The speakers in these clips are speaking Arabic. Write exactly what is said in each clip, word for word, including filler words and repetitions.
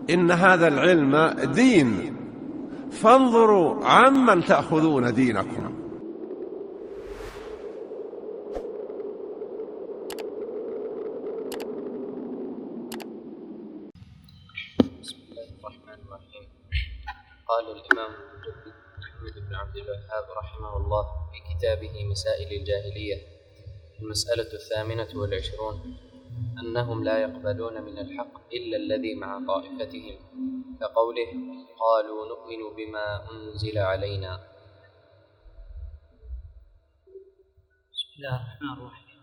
إن هذا العلم دين، فانظروا عمن تأخذون دينكم. بسم الله الرحمن الرحيم. قال الإمام المجدد محمد بن عبد الوهاب رحمه الله في كتابه مسائل الجاهلية: المسألة الثامنة والعشرون أنهم لا يقبلون من الحق إلا الذي مع طائفتهم، كقوله: قالوا نؤمن بما أنزل علينا. بسم الله الرحمن الرحيم.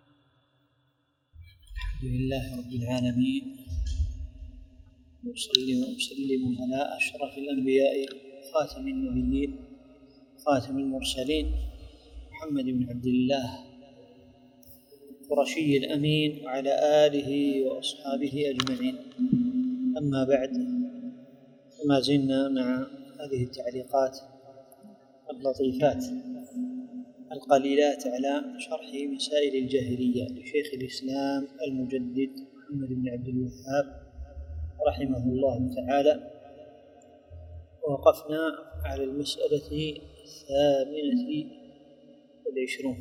الحمد لله رب العالمين، وأصلي وأسلم على أشرف الأنبياء خاتم النبيين خاتم المرسلين محمد بن عبد الله القرشي الأمين وعلى آله وأصحابه أجمعين. أما بعد، فما زلنا مع هذه التعليقات اللطيفات القليلات على شرح مسائل الجاهلية لشيخ الإسلام المجدد محمد بن عبد الوهاب رحمه الله تعالى. ووقفنا على المسألة الثامنة والعشرون.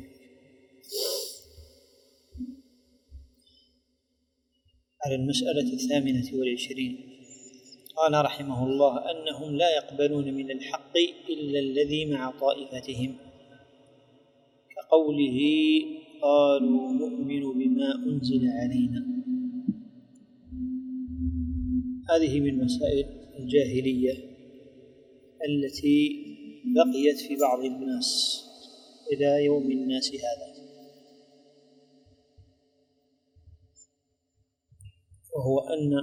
على المسألة الثامنة والعشرين قال رحمه الله: أنهم لا يقبلون من الحق إلا الذي مع طائفتهم، كقوله: قالوا نؤمن بما أنزل علينا. هذه من مسائل الجاهلية التي بقيت في بعض الناس إلى يوم الناس هذا، وهو أن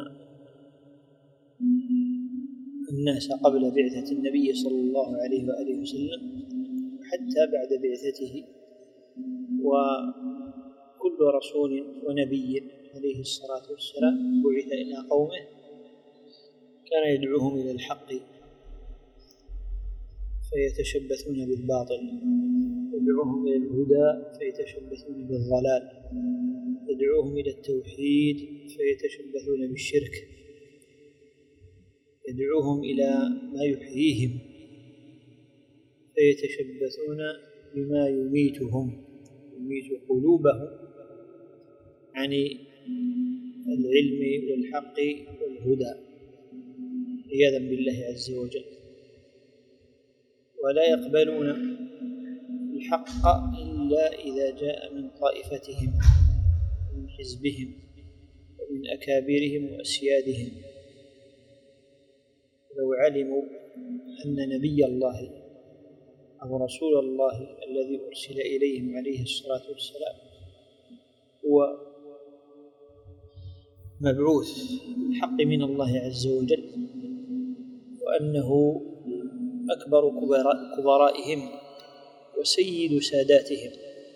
الناس قبل بعثة النبي صلى الله عليه وآله وسلم حتى بعد بعثته، وكل رسول ونبي عليه الصلاة والسلام بعث إلى قومه كان يدعوهم إلى الحق فيتشبثون بالباطل، يدعوهم إلى الهدى فيتشبثون بالضلال، يدعوهم إلى التوحيد فيتشبثون بالشرك، يدعوهم إلى ما يحييهم فيتشبثون بما يميتهم، يميت قلوبهم عن العلم والحق والهدى عياذا بالله عز وجل. ولا يقبلون الحق إلا إذا جاء من طائفتهم ومن حزبهم ومن أكابرهم وأسيادهم. لو علموا أن نبي الله أو رسول الله الذي أرسل إليهم عليه الصلاة والسلام هو مبعوث بالحق من الله عز وجل، وأنه أكبر كبرائهم وسيد ساداتهم،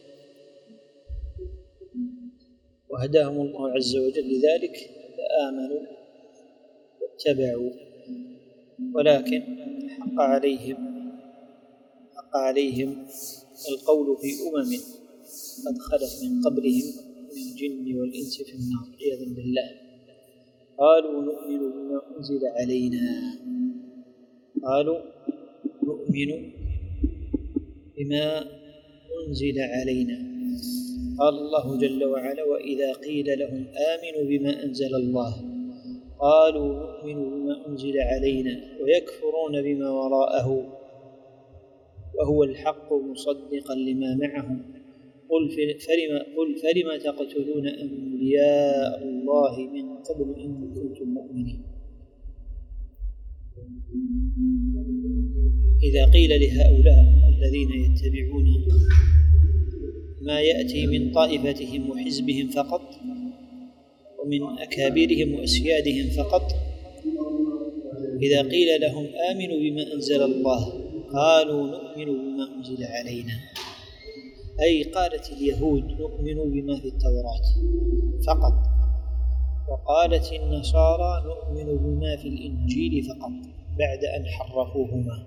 وهداهم الله عز وجل لذلك، فآمنوا واتبعوا. ولكن حق عليهم حق عليهم القول في أمم قد خلت من قبلهم من الجن والإنس في النار عياذا بالله. قالوا نؤمن بما أنزل علينا قالوا نؤمن بما أنزل علينا قال الله جل وعلا: وإذا قيل لهم آمنوا بما أنزل الله قالوا نؤمن بما أنزل علينا ويكفرون بما وراءه وهو الحق مصدقا لما معهم قل فلم, قل فلم تقتلون أنبياء الله من قبل إن كنتم مؤمنين. إذا قيل لهؤلاء الذين يتبعون ما يأتي من طائفتهم وحزبهم فقط ومن أكابرهم وأسيادهم فقط، إذا قيل لهم آمنوا بما أنزل الله قالوا نؤمن بما أنزل علينا، أي قالت اليهود نؤمن بما في التوراة فقط، وقالت النصارى نؤمن بما في الإنجيل فقط بعد أن حرفوهما،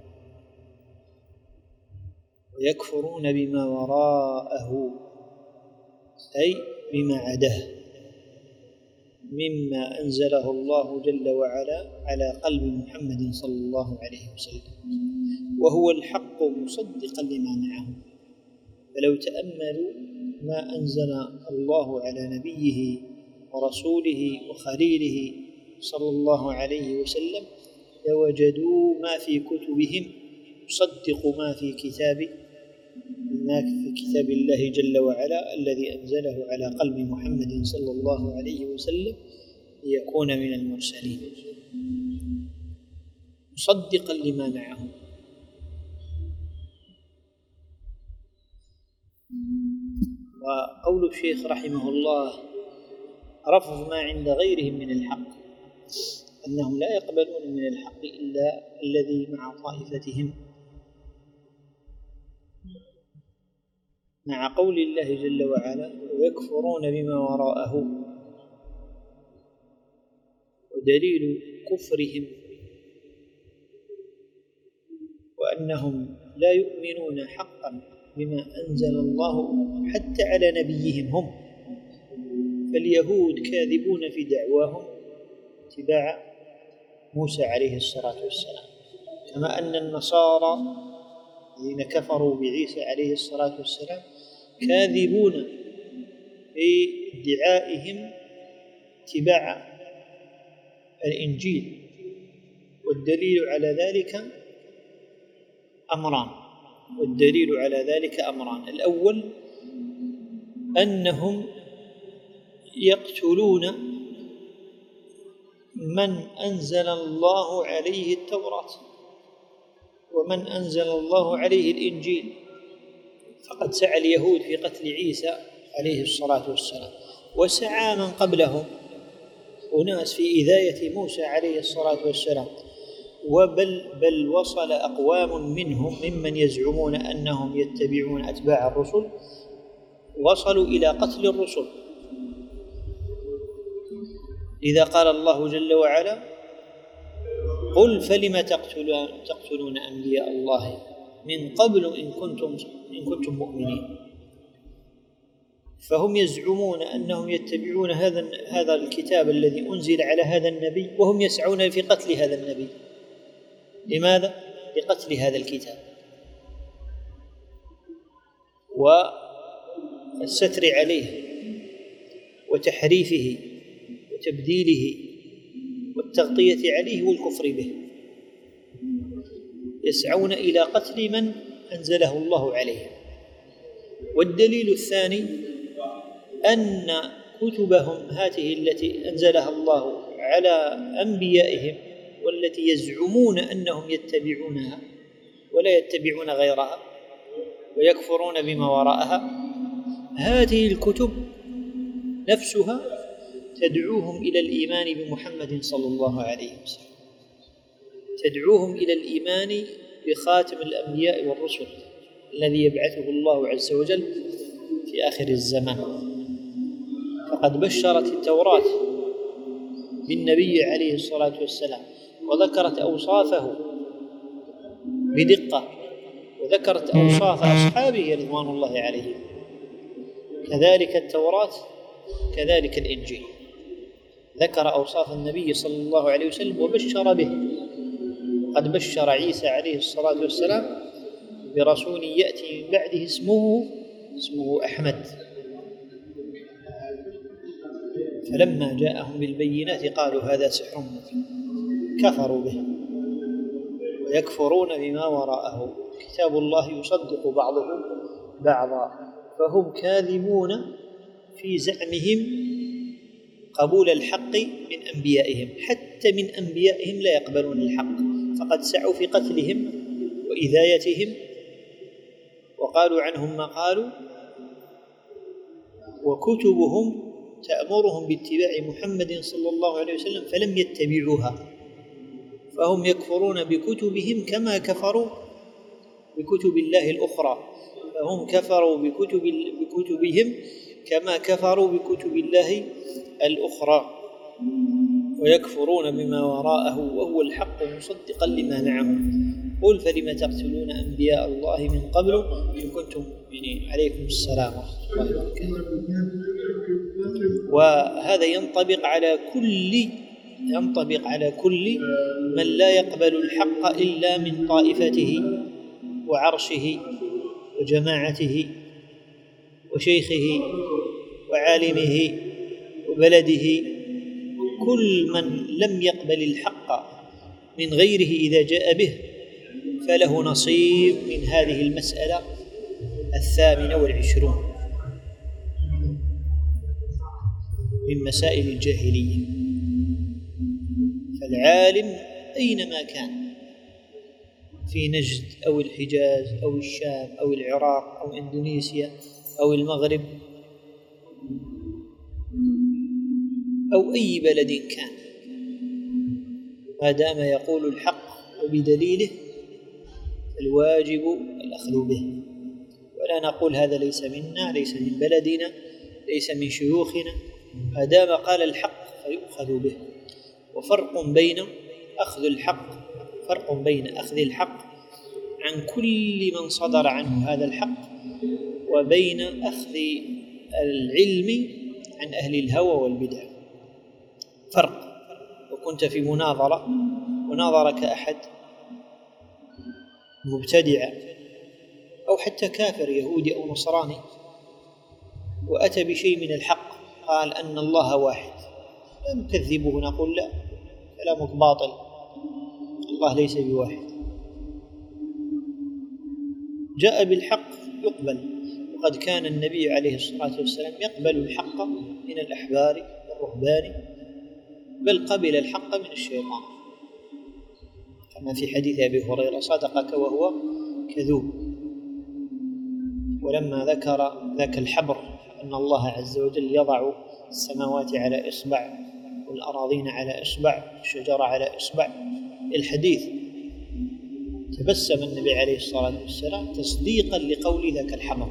ويكفرون بما وراءه أي بما عداه. مما أنزله الله جل وعلا على قلب محمد صلى الله عليه وسلم، وهو الحق مصدقا لما معه. فلو تأملوا ما أنزل الله على نبيه ورسوله وخليله صلى الله عليه وسلم لوجدوا ما في كتبهم يصدق ما في كتاب ما في كتاب الله جل وعلا الذي أنزله على قلب محمد صلى الله عليه وسلم ليكون من المرسلين مصدقا لما معه. وقول الشيخ رحمه الله رفض ما عند غيرهم من الحق، أنهم لا يقبلون من الحق إلا الذي مع طائفتهم، مع قول الله جل وعلا ويكفرون بما وراءه. ودليل كفرهم وأنهم لا يؤمنون حقا بما أنزل الله حتى على نبيهم هم، فاليهود كاذبون في دعواهم اتباع موسى عليه الصلاة والسلام، كما أن النصارى الذين كفروا بعيسى عليه الصلاة والسلام كاذبون في ادعائهم اتباع الإنجيل. والدليل على ذلك أمران والدليل على ذلك أمران الأول أنهم يقتلون من أنزل الله عليه التوراة ومن أنزل الله عليه الإنجيل، فقد سعى اليهود في قتل عيسى عليه الصلاة والسلام، وسعى من قبلهم أناس في إذاية موسى عليه الصلاة والسلام، وبل بل وصل أقوام منهم ممن يزعمون أنهم يتبعون أتباع الرسل وصلوا إلى قتل الرسل. إذا قال الله جل وعلا قل فلم تقتلون, تقتلون أنبياء الله من قبل إن كنتم, إن كنتم مؤمنين، فهم يزعمون أنهم يتبعون هذا هذا الكتاب الذي أنزل على هذا النبي وهم يسعون في قتل هذا النبي. لماذا؟ لقتل هذا الكتاب والستر عليه وتحريفه وتبديله والتغطية عليه والكفر به، يسعون إلى قتل من أنزله الله عليه. والدليل الثاني أن كتبهم هذه التي أنزلها الله على أنبيائهم والتي يزعمون أنهم يتبعونها ولا يتبعون غيرها ويكفرون بما وراءها، هذه الكتب نفسها تدعوهم إلى الإيمان بمحمد صلى الله عليه وسلم، تدعوهم إلى الإيمان بخاتم الأنبياء والرسل الذي يبعثه الله عز وجل في آخر الزمان. فقد بشرت التوراة بالنبي عليه الصلاة والسلام وذكرت أوصافه بدقة وذكرت أوصاف أصحابه رضوان الله عليهم، كذلك التوراة كذلك الإنجيل ذكر أوصاف النبي صلى الله عليه وسلم وبشر به. قد بشر عيسى عليه الصلاة والسلام برسول يأتي من بعده اسمه اسمه أحمد، فلما جاءهم بالبينات قالوا هذا سحر مبين، كفروا به ويكفرون بما وراءه. كتاب الله يصدق بعضه بعضا، فهم كاذبون في زعمهم قبول الحق من أنبيائهم، حتى من أنبيائهم لا يقبلون الحق، فقد سعوا في قتلهم وإذايتهم وقالوا عنهم ما قالوا، وكتبهم تأمرهم باتباع محمد صلى الله عليه وسلم فلم يتبعوها، فهم يكفرون بكتبهم كما كفروا بكتب الله الأخرى، فهم كفروا بكتب بكتبهم كما كفروا بكتب الله الأخرى ويكفرون بما وراءه وهو الحق مصدقا لما معهم. قل فلم تقتلون أنبياء الله من قبل إن كنتم مؤمنين. عليكم السلام ورحمة الله وبركاته. وهذا ينطبق على كل ينطبق على كل من لا يقبل الحق إلا من طائفته وعرشه وجماعته وشيخه وعالمه وبلده. كل من لم يقبل الحق من غيره إذا جاء به فله نصيب من هذه المسألة الثامنة والعشرون من مسائل الجاهلية. فالعالم أينما كان في نجد أو الحجاز أو الشام أو العراق أو إندونيسيا أو المغرب أو أي بلد كان، ما دام يقول الحق وبدليله الواجب الأخذ به، ولا نقول هذا ليس منا، ليس من بلدنا، ليس من شيوخنا، ما دام قال الحق فيؤخذ به. وفرق بين أخذ الحق فرق بين أخذ الحق عن كل من صدر عنه هذا الحق وبين أخذ العلم عن أهل الهوى والبدع. فرق. وكنت في مناظرة وناظرك أحد مبتدع أو حتى كافر يهودي أو نصراني وأتى بشيء من الحق، قال أن الله واحد، لا نكذبه، نقول لا، كلامك باطل، الله ليس بواحد. جاء بالحق يقبل، وقد كان النبي عليه الصلاة والسلام يقبل الحق من الأحبار والرهبان، بل قبل الحق من الشيطان، كما في حديث أبي هريرة: صدقك وهو كذوب. ولما ذكر ذاك الحبر أن الله عز وجل يضع السماوات على إصبع والأراضين على إصبع والشجرة على إصبع الحديث، تبسم النبي عليه الصلاة والسلام تصديقا لقول ذاك الحبر،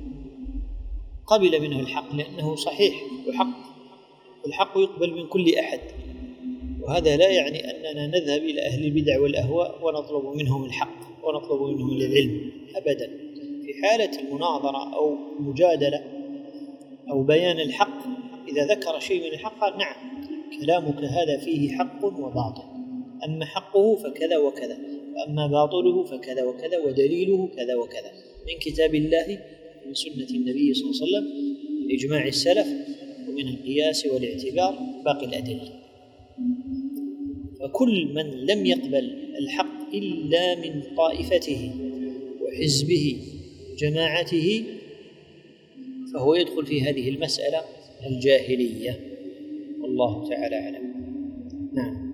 قبل منه الحق لأنه صحيح وحق، الحق يقبل من كل أحد. وهذا لا يعني أننا نذهب إلى أهل البدع والأهواء ونطلب منهم الحق ونطلب منهم العلم أبدا. في حالة المناظرة أو المجادلة أو بيان الحق إذا ذكر شيء من الحق قال: نعم كلامك هذا فيه حق وباطل، أما حقه فكذا وكذا، وأما باطله فكذا وكذا، ودليله كذا وكذا من كتاب الله ومن سنة النبي صلى الله عليه وسلم، من إجماع السلف، ومن القياس والاعتبار باقي الأدلة. فكل من لم يقبل الحق إلا من طائفته وحزبه وجماعته فهو يدخل في هذه المسألة الجاهلية، والله تعالى أعلم. نعم.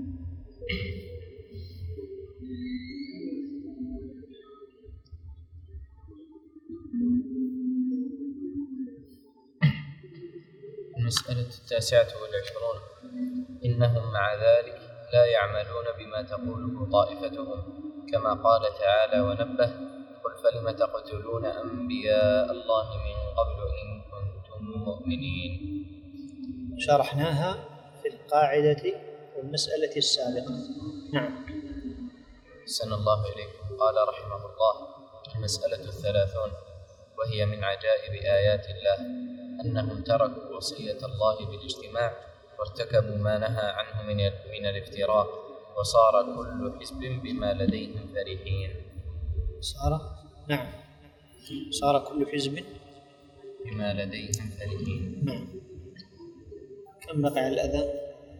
المسألة التاسعة والعشرون: إنهم مع ذلك لا يعملون بما تقوله طائفتهم، كما قال تعالى ونبه: قل فلم تقتلون أنبياء الله من قبل إن كنتم مؤمنين. شرحناها في القاعدة والمسألة السابقة. نعم. سن الله إليكم. قال رحمه الله: المسألة الثلاثون، وهي من عجائب آيات الله، أنهم تركوا وصية الله بالاجتماع وارتكبوا ما نهى عنه من من الافتراق، وصار كل حزب بما لديهم فرحين. صار نعم صار كل حزب بما لديهم فرحين. نعم. كم بقى على الأذان؟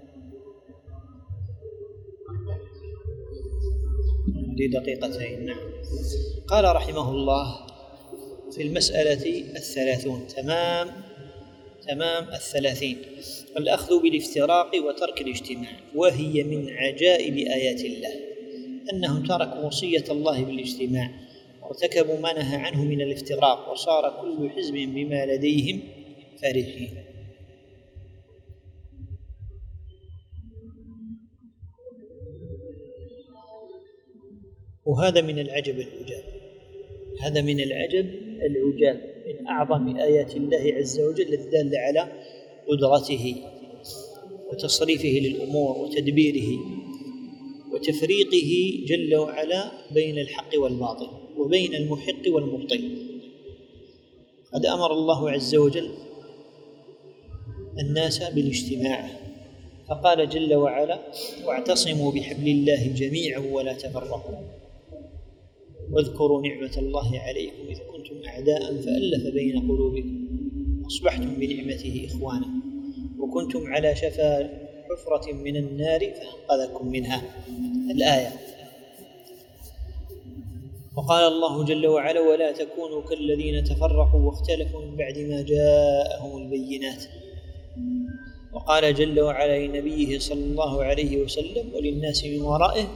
لدقيقتين. نعم. قال رحمه الله في المسألة الثلاثون، تمام تمام الثلاثين: الأخذ بالافتراق وترك الاجتماع، وهي من عجائب آيات الله، أنهم تركوا وصية الله بالاجتماع وارتكبوا ما نهى عنه من الافتراق، وصار كل حزب بما لديهم فرحين. وهذا من العجب العجاب، هذا من العجب العجاب، من أعظم آيات الله عز وجل الدالة على قدرته وتصريفه للأمور وتدبيره وتفريقه جل وعلا بين الحق والباطل وبين المحق والمبطل. قد أمر الله عز وجل الناس بالاجتماع، فقال جل وعلا: واعتصموا بحبل الله جميعا ولا تفرقوا واذكروا نعمة الله عليكم إذ كنتم أعداء فألف بين قلوبكم أصبحتم بنعمته إخوانا وكنتم على شفا حفرة من النار فأنقذكم منها. الآية. وقال الله جل وعلا: ولا تكونوا كالذين تفرقوا واختلفوا من بعد ما جاءهم البينات. وقال جل وعلا لنبيه صلى الله عليه وسلم وللناس من ورائه: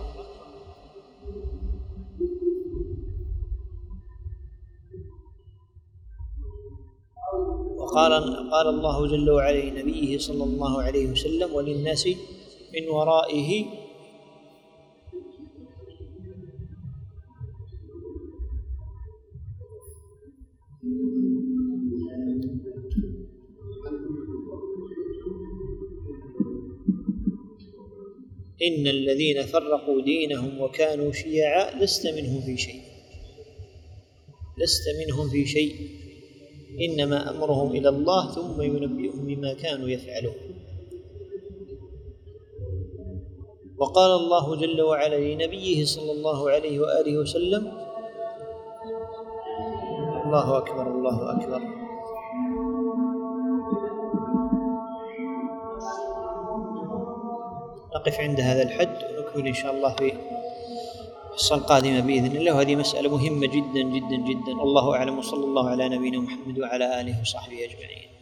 وقال قال الله جل وعلا لنبيه صلى الله عليه وسلم وللناس من ورائه: إن الذين فرقوا دينهم وكانوا شيعا لست منهم في شيء لست منهم في شيء إنما أمرهم إلى الله ثم ينبئهم بما كانوا يفعلون. وقال الله جل وعلا لنبيه صلى الله عليه وآله وسلم: الله أكبر الله أكبر. نقف عند هذا الحد ونكمل إن شاء الله في الحصة القادمة بإذن الله. وهذه مسألة مهمة جدا جدا جدا. الله أعلم، وصلى الله على نبينا محمد وعلى آله وصحبه أجمعين.